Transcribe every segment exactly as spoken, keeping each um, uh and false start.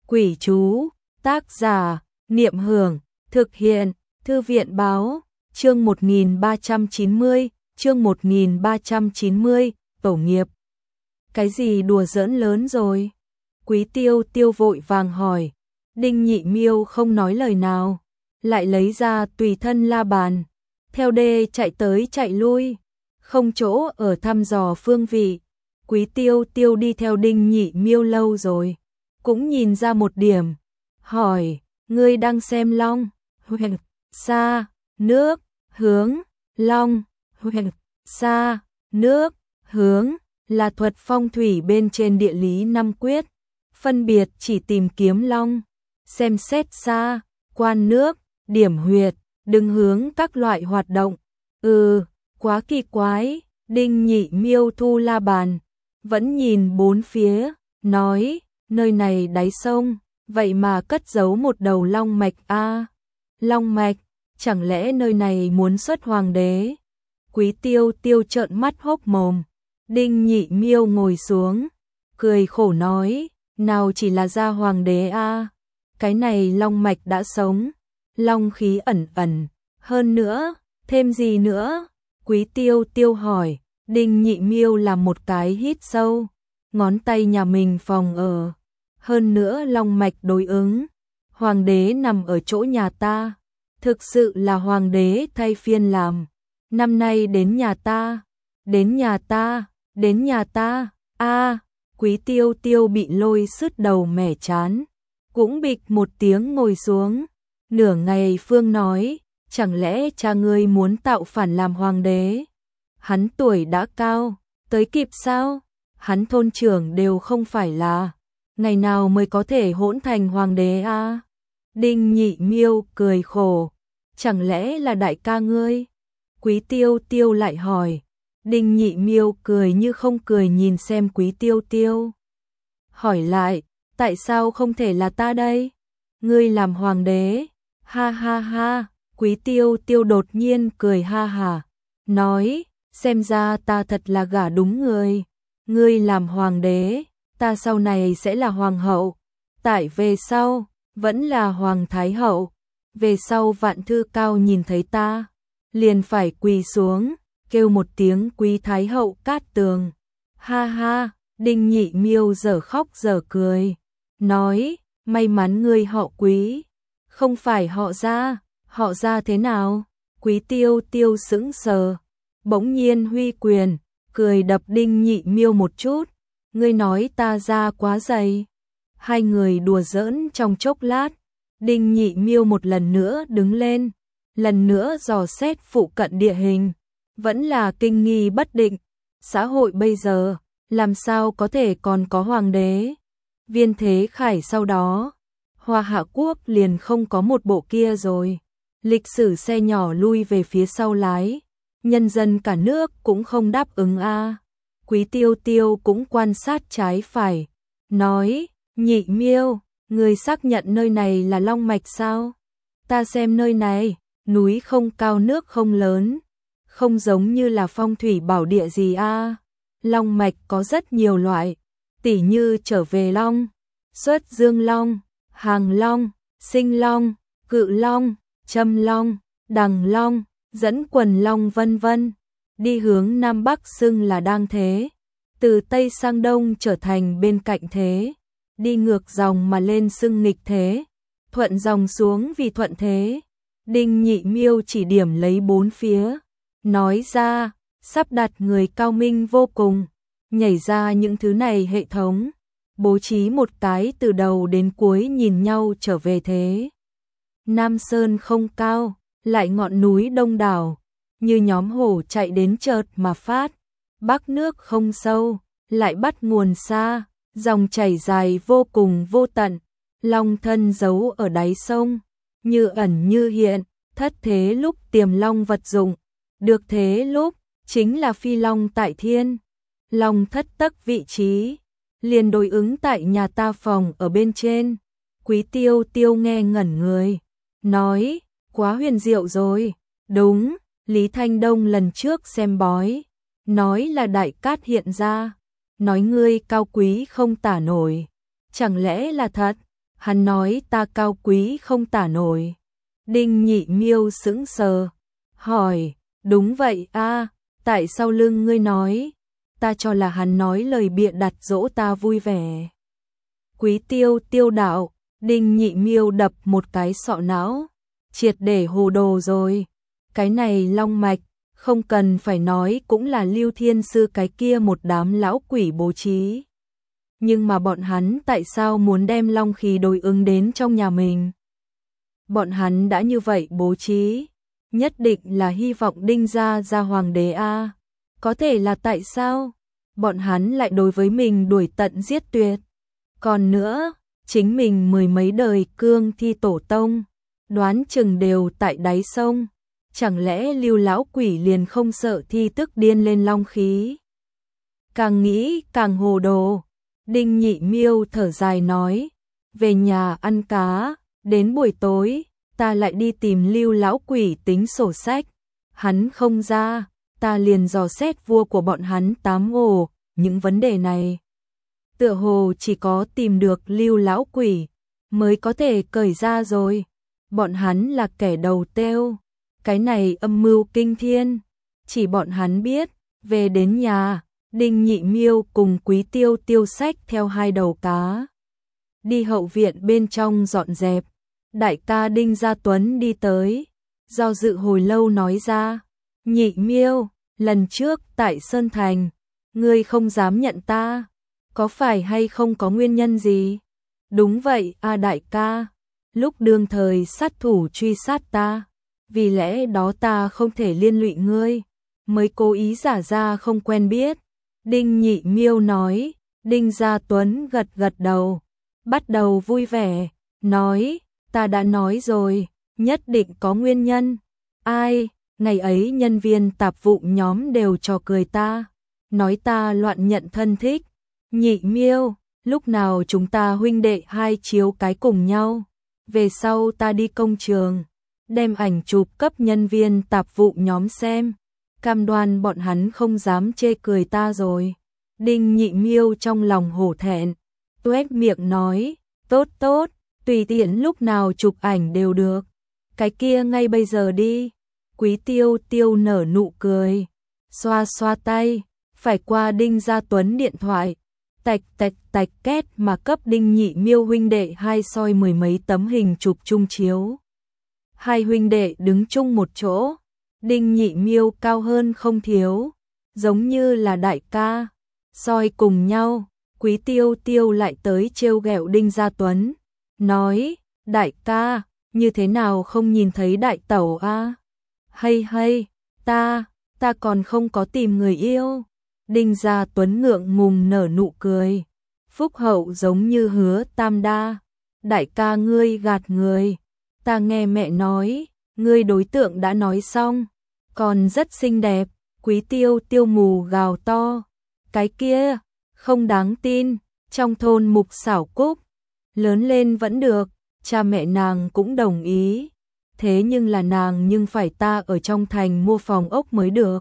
Quỷ chú, tác giả, Niệm Hưởng, thực hiện, Thư viện báo, chương một nghìn ba trăm chín mươi, chương một nghìn ba trăm chín mươi, tổ nghiệp. Cái gì đùa giỡn lớn rồi? Quý Tiêu Tiêu vội vàng hỏi. Đinh Nhị Miêu không nói lời nào, lại lấy ra tùy thân la bàn, theo đê chạy tới chạy lui, không chỗ ở thăm dò phương vị. Quý Tiêu Tiêu đi theo Đinh Nhị Miêu lâu rồi, cũng nhìn ra một điểm, hỏi, ngươi đang xem long, huyền, xa, nước, hướng, long, huyền, xa, nước, hướng, là thuật phong thủy bên trên địa lý năm quyết, phân biệt chỉ tìm kiếm long, xem xét xa, quan nước, điểm huyệt, đứng hướng các loại hoạt động. Ừ, quá kỳ quái. Đinh Nhị Miêu thu la bàn, vẫn nhìn bốn phía, nói, nơi này đáy sông, vậy mà cất giấu một đầu long mạch a. À, long mạch, chẳng lẽ nơi này muốn xuất hoàng đế? Quý Tiêu Tiêu trợn mắt hốc mồm. Đinh Nhị Miêu ngồi xuống, cười khổ nói, nào chỉ là ra hoàng đế a, à, cái này long mạch đã sống, long khí ẩn ẩn, hơn nữa, thêm gì nữa? Quý Tiêu Tiêu hỏi. Đinh Nhị Miêu làm một cái hít sâu, ngón tay nhà mình phòng ở, hơn nữa long mạch đối ứng, hoàng đế nằm ở chỗ nhà ta, thực sự là hoàng đế thay phiên làm, năm nay đến nhà ta, đến nhà ta, đến nhà ta, a. À, Quý Tiêu Tiêu bị lôi sứt đầu mẻ chán, cũng bịch một tiếng ngồi xuống. Nửa ngày Phương nói, chẳng lẽ cha ngươi muốn tạo phản làm hoàng đế? Hắn tuổi đã cao, tới kịp sao? Hắn thôn trưởng đều không phải là, ngày nào mới có thể hỗn thành hoàng đế a? À? Đinh Nhị Miêu cười khổ, chẳng lẽ là đại ca ngươi? Quý Tiêu Tiêu lại hỏi. Đinh Nhị Miêu cười như không cười nhìn xem Quý Tiêu Tiêu. Hỏi lại, tại sao không thể là ta đây? Ngươi làm hoàng đế? Ha ha ha, Quý Tiêu Tiêu đột nhiên cười ha hả, nói, xem ra ta thật là gả đúng người. Ngươi làm hoàng đế, ta sau này sẽ là hoàng hậu, tại về sau, vẫn là hoàng thái hậu. Về sau Vạn Thư Cao nhìn thấy ta, liền phải quỳ xuống, kêu một tiếng Quý thái hậu Cát Tường. Ha ha, Đinh Nhị Miêu dở khóc dở cười, nói, may mắn ngươi họ Quý, không phải họ Gia. Họ Gia thế nào? Quý Tiêu Tiêu sững sờ, bỗng nhiên huy quyền, cười đập Đinh Nhị Miêu một chút, ngươi nói ta Gia quá dày. Hai người đùa giỡn trong chốc lát, Đinh Nhị Miêu một lần nữa đứng lên, lần nữa dò xét phụ cận địa hình, vẫn là kinh nghi bất định, xã hội bây giờ, làm sao có thể còn có hoàng đế? Viên Thế Khải sau đó, Hoa Hạ Quốc liền không có một bộ kia rồi. Lịch sử xe nhỏ lui về phía sau lái, nhân dân cả nước cũng không đáp ứng a. À. Quý Tiêu Tiêu cũng quan sát trái phải, nói, Nhị Miêu, người xác nhận nơi này là long mạch sao? Ta xem nơi này, núi không cao nước không lớn, không giống như là phong thủy bảo địa gì a. À. Long mạch có rất nhiều loại, tỉ như trở về long, xuất dương long, hàng long, sinh long, cự long, châm long, đằng long, dẫn quần long vân vân. Đi hướng Nam Bắc xưng là đang thế, từ Tây sang Đông trở thành bên cạnh thế, đi ngược dòng mà lên xưng nghịch thế, thuận dòng xuống vì thuận thế. Đinh Nhị Miêu chỉ điểm lấy bốn phía, nói ra, sắp đặt người cao minh vô cùng, nhảy ra những thứ này hệ thống, bố trí một cái từ đầu đến cuối nhìn nhau trở về thế. Nam Sơn không cao, lại ngọn núi đông đảo, như nhóm hổ chạy đến chợt mà phát. Bắc nước không sâu, lại bắt nguồn xa, dòng chảy dài vô cùng vô tận. Long thân giấu ở đáy sông, như ẩn như hiện, thất thế lúc tiềm long vật dụng, được thế lúc chính là phi long tại thiên. Long thất tấc vị trí, liền đối ứng tại nhà ta phòng ở bên trên. Quý Tiêu Tiêu nghe ngẩn người, nói, quá huyền diệu rồi. Đúng, Lý Thanh Đông lần trước xem bói, nói là đại cát hiện ra, nói ngươi cao quý không tả nổi, chẳng lẽ là thật? Hắn nói ta cao quý không tả nổi. Đinh Nhị Miêu sững sờ, hỏi, đúng vậy a, tại sao lưng ngươi nói? Ta cho là hắn nói lời bịa đặt dỗ ta vui vẻ. Quý Tiêu Tiêu đạo, Đinh Nhị Miêu đập một cái sọ não, triệt để hồ đồ rồi. Cái này long mạch, không cần phải nói cũng là Lưu Thiên Sư cái kia một đám lão quỷ bố trí. Nhưng mà bọn hắn tại sao muốn đem long khí đối ứng đến trong nhà mình? Bọn hắn đã như vậy bố trí, nhất định là hy vọng Đinh gia ra hoàng đế a. Có thể là tại sao bọn hắn lại đối với mình đuổi tận giết tuyệt? Còn nữa, chính mình mười mấy đời cương thi tổ tông, đoán chừng đều tại đáy sông, chẳng lẽ Lưu lão quỷ liền không sợ thi tức điên lên long khí? Càng nghĩ càng hồ đồ. Đinh Nhị Miêu thở dài nói, về nhà ăn cá, đến buổi tối ta lại đi tìm Lưu lão quỷ tính sổ sách. Hắn không ra, ta liền dò xét vua của bọn hắn tám ổ, những vấn đề này tựa hồ chỉ có tìm được Lưu lão quỷ mới có thể cởi ra rồi. Bọn hắn là kẻ đầu têu, cái này âm mưu kinh thiên, chỉ bọn hắn biết. Về đến nhà, Đinh Nhị Miêu cùng Quý Tiêu Tiêu xách theo hai đầu cá, đi hậu viện bên trong dọn dẹp. Đại ca Đinh Gia Tuấn đi tới, do dự hồi lâu nói ra, Nhị Miêu, lần trước tại Sơn Thành, ngươi không dám nhận ta, có phải hay không có nguyên nhân gì? Đúng vậy a đại ca, lúc đương thời sát thủ truy sát ta, vì lẽ đó ta không thể liên lụy ngươi, mới cố ý giả ra không quen biết. Đinh Nhị Miêu nói. Đinh Gia Tuấn gật gật đầu, bắt đầu vui vẻ, nói, ta đã nói rồi, nhất định có nguyên nhân. Ai, ngày ấy nhân viên tạp vụ nhóm đều trò cười ta, nói ta loạn nhận thân thích. Nhị Miêu, lúc nào chúng ta huynh đệ hai chiếu cái cùng nhau? Về sau ta đi công trường, đem ảnh chụp cấp nhân viên tạp vụ nhóm xem, cam đoan bọn hắn không dám chê cười ta rồi. Đinh Nhị Miêu trong lòng hổ thẹn, tuét miệng nói, tốt tốt, tùy tiện lúc nào chụp ảnh đều được, cái kia ngay bây giờ đi. Quý Tiêu Tiêu nở nụ cười, xoa xoa tay, phải qua Đinh Gia Tuấn điện thoại, tạch tạch tạch két mà cấp Đinh Nhị Miêu huynh đệ hai soi mười mấy tấm hình chụp chung chiếu. Hai huynh đệ đứng chung một chỗ, Đinh Nhị Miêu cao hơn không thiếu, giống như là đại ca, soi cùng nhau. Quý Tiêu Tiêu lại tới trêu ghẹo Đinh Gia Tuấn, nói, đại ca, như thế nào không nhìn thấy đại tẩu a? Hay hay, ta, ta còn không có tìm người yêu. Đinh Gia Tuấn ngượng ngùng nở nụ cười, phúc hậu giống như Hứa Tam Đa, đại ca ngươi gạt người, ta nghe mẹ nói, ngươi đối tượng đã nói xong, còn rất xinh đẹp. Quý Tiêu Tiêu mù gào to, cái kia, không đáng tin, trong thôn Mục Xảo Cúc, lớn lên vẫn được, cha mẹ nàng cũng đồng ý, thế nhưng là nàng nhưng phải ta ở trong thành mua phòng ốc mới được.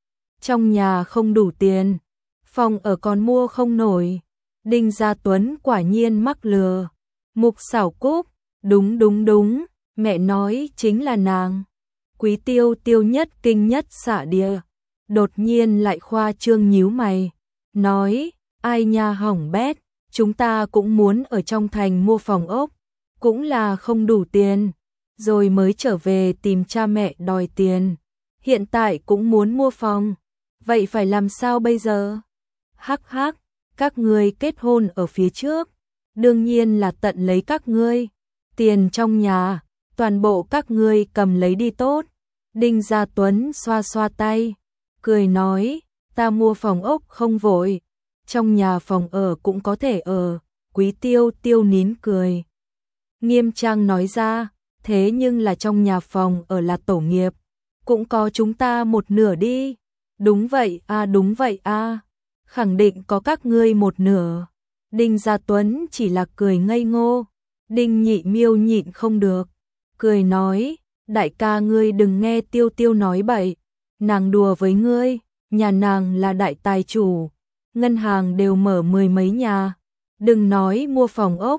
Trong nhà không đủ tiền, phòng ở còn mua không nổi. Đinh Gia Tuấn quả nhiên mắc lừa. Mục Xảo Cúc, đúng đúng đúng, mẹ nói chính là nàng. Quý Tiêu Tiêu nhất kinh nhất xạ địa, đột nhiên lại khoa trương nhíu mày, nói, ai nha hỏng bét, chúng ta cũng muốn ở trong thành mua phòng ốc, cũng là không đủ tiền, rồi mới trở về tìm cha mẹ đòi tiền, hiện tại cũng muốn mua phòng, vậy phải làm sao bây giờ? Hắc hắc, các ngươi kết hôn ở phía trước, đương nhiên là tận lấy các ngươi, tiền trong nhà, toàn bộ các ngươi cầm lấy đi tốt. Đinh Gia Tuấn xoa xoa tay, cười nói, ta mua phòng ốc không vội, trong nhà phòng ở cũng có thể ở. Quý Tiêu Tiêu nín cười, nghiêm trang nói ra, thế nhưng là trong nhà phòng ở là tổ nghiệp, cũng có chúng ta một nửa đi. Đúng vậy a, à, đúng vậy a, à. Khẳng định có các ngươi một nửa. Đinh Gia Tuấn chỉ là cười ngây ngô. Đinh Nhị Miêu nhịn không được, cười nói, đại ca ngươi đừng nghe Tiêu Tiêu nói bậy, nàng đùa với ngươi, nhà nàng là đại tài chủ, ngân hàng đều mở mười mấy nhà, đừng nói mua phòng ốc,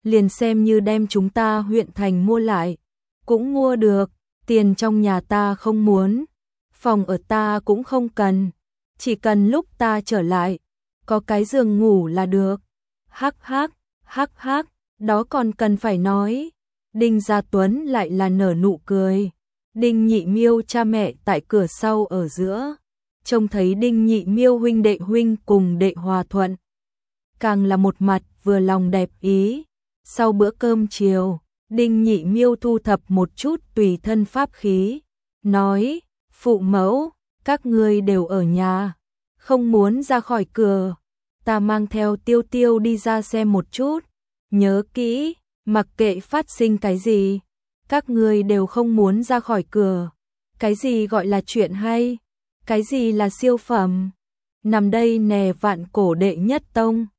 liền xem như đem chúng ta huyện thành mua lại, cũng mua được, tiền trong nhà ta không muốn, phòng ở ta cũng không cần, chỉ cần lúc ta trở lại, có cái giường ngủ là được. Hắc hắc, hắc hắc, đó còn cần phải nói. Đinh Gia Tuấn lại là nở nụ cười. Đinh Nhị Miêu cha mẹ tại cửa sau ở giữa, trông thấy Đinh Nhị Miêu huynh đệ huynh cùng đệ hòa thuận, càng là một mặt vừa lòng đẹp ý. Sau bữa cơm chiều, Đinh Nhị Miêu thu thập một chút tùy thân pháp khí, nói: "Phụ mẫu, các ngươi đều ở nhà, không muốn ra khỏi cửa, ta mang theo Tiêu Tiêu đi ra xem một chút, nhớ kỹ, mặc kệ phát sinh cái gì, các ngươi đều không muốn ra khỏi cửa. Cái gì gọi là chuyện hay, cái gì là siêu phẩm, nằm đây nè vạn cổ đệ nhất tông."